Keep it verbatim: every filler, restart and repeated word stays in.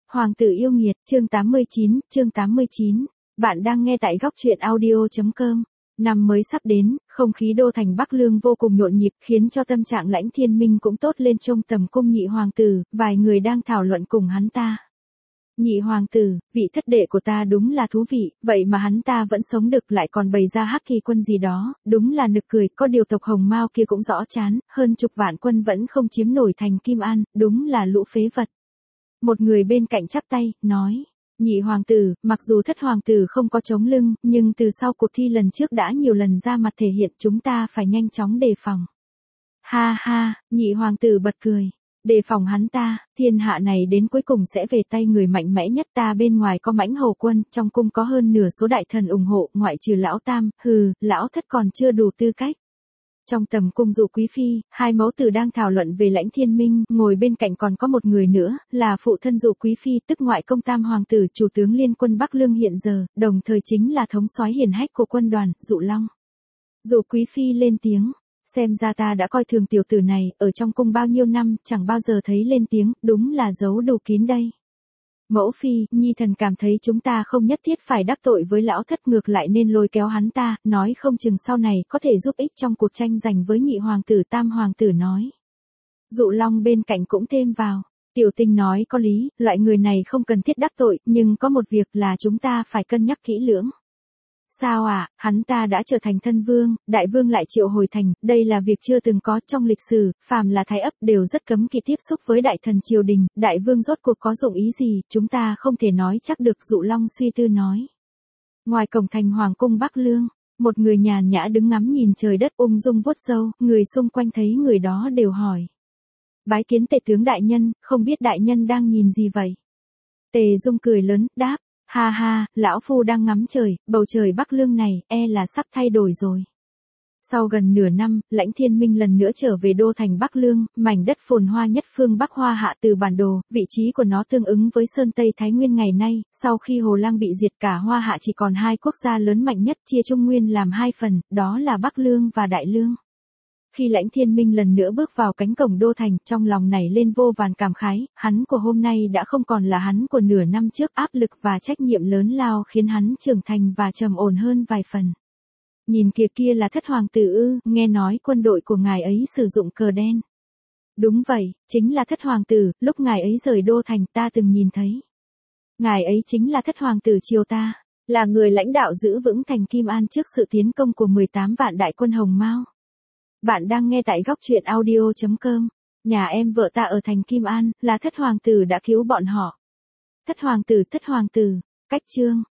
Hoàng tử yêu nghiệt, chương tám mươi chín, chương tám mươi chín. Bạn đang nghe tại góc truyện audio chấm com. Năm mới sắp đến, không khí đô thành Bắc Lương vô cùng nhộn nhịp, khiến cho tâm trạng Lãnh Thiên Minh cũng tốt lên. Trong tầm cung nhị hoàng tử, vài người đang thảo luận cùng hắn ta. Nhị hoàng tử, vị thất đệ của ta đúng là thú vị, vậy mà hắn ta vẫn sống được, lại còn bày ra hắc kỳ quân gì đó, đúng là nực cười. Có điều tộc Hồng Mao kia cũng rõ chán, hơn chục vạn quân vẫn không chiếm nổi thành Kim An, đúng là lũ phế vật. Một người bên cạnh chắp tay, nói, nhị hoàng tử, mặc dù thất hoàng tử không có chống lưng, nhưng từ sau cuộc thi lần trước đã nhiều lần ra mặt thể hiện, chúng ta phải nhanh chóng đề phòng. Ha ha, nhị hoàng tử bật cười. Đề phòng hắn ta, thiên hạ này đến cuối cùng sẽ về tay người mạnh mẽ nhất. Ta bên ngoài có mãnh hầu quân, trong cung có hơn nửa số đại thần ủng hộ, ngoại trừ lão tam, hừ, lão thất còn chưa đủ tư cách. Trong tầm cung Dụ Quý Phi, hai mẫu tử đang thảo luận về Lãnh Thiên Minh, ngồi bên cạnh còn có một người nữa, là phụ thân Dụ Quý Phi, tức ngoại công tam hoàng tử, chủ tướng liên quân Bắc Lương hiện giờ, đồng thời chính là thống soái hiển hách của quân đoàn, Dụ Long. Dụ Quý Phi lên tiếng, xem ra ta đã coi thường tiểu tử này, ở trong cung bao nhiêu năm, chẳng bao giờ thấy lên tiếng, đúng là giấu đủ kín đây. Mẫu phi, nhi thần cảm thấy chúng ta không nhất thiết phải đắc tội với lão thất, ngược lại nên lôi kéo hắn ta, nói không chừng sau này có thể giúp ích trong cuộc tranh giành với nhị hoàng tử. Tam hoàng tử nói. Dụ Long bên cạnh cũng thêm vào. Tiểu Tinh nói có lý, loại người này không cần thiết đắc tội, nhưng có một việc là chúng ta phải cân nhắc kỹ lưỡng. Sao à, hắn ta đã trở thành thân vương, đại vương lại triệu hồi thành, đây là việc chưa từng có trong lịch sử, phàm là thái ấp đều rất cấm kỵ tiếp xúc với đại thần triều đình, đại vương rốt cuộc có dụng ý gì, chúng ta không thể nói chắc được. Dụ Long suy tư nói. Ngoài cổng thành hoàng cung Bắc Lương, một người nhàn nhã đứng ngắm nhìn trời đất ung dung vuốt râu, người xung quanh thấy người đó đều hỏi. Bái kiến Tề tướng đại nhân, không biết đại nhân đang nhìn gì vậy? Tề Dung cười lớn, đáp. Ha ha, lão phu đang ngắm trời, bầu trời Bắc Lương này, e là sắp thay đổi rồi. Sau gần nửa năm, Lãnh Thiên Minh lần nữa trở về đô thành Bắc Lương, mảnh đất phồn hoa nhất phương Bắc Hoa Hạ từ bản đồ, vị trí của nó tương ứng với Sơn Tây Thái Nguyên ngày nay. Sau khi Hồ Lang bị diệt, cả Hoa Hạ chỉ còn hai quốc gia lớn mạnh nhất, chia Trung Nguyên làm hai phần, đó là Bắc Lương và Đại Lương. Khi Lãnh Thiên Minh lần nữa bước vào cánh cổng đô thành, trong lòng nảy lên vô vàn cảm khái, hắn của hôm nay đã không còn là hắn của nửa năm trước, áp lực và trách nhiệm lớn lao khiến hắn trưởng thành và trầm ổn hơn vài phần. Nhìn kìa, kia là thất hoàng tử ư? Nghe nói quân đội của ngài ấy sử dụng cờ đen. Đúng vậy, chính là thất hoàng tử, lúc ngài ấy rời đô thành ta từng nhìn thấy. Ngài ấy chính là thất hoàng tử triều ta, là người lãnh đạo giữ vững thành Kim An trước sự tiến công của mười tám vạn đại quân Hồng Mao. Bạn đang nghe tại góc truyện audio chấm com. Nhà em vợ ta ở thành Kim An, là thất hoàng tử đã cứu bọn họ. Thất hoàng tử, thất hoàng tử, cách chương.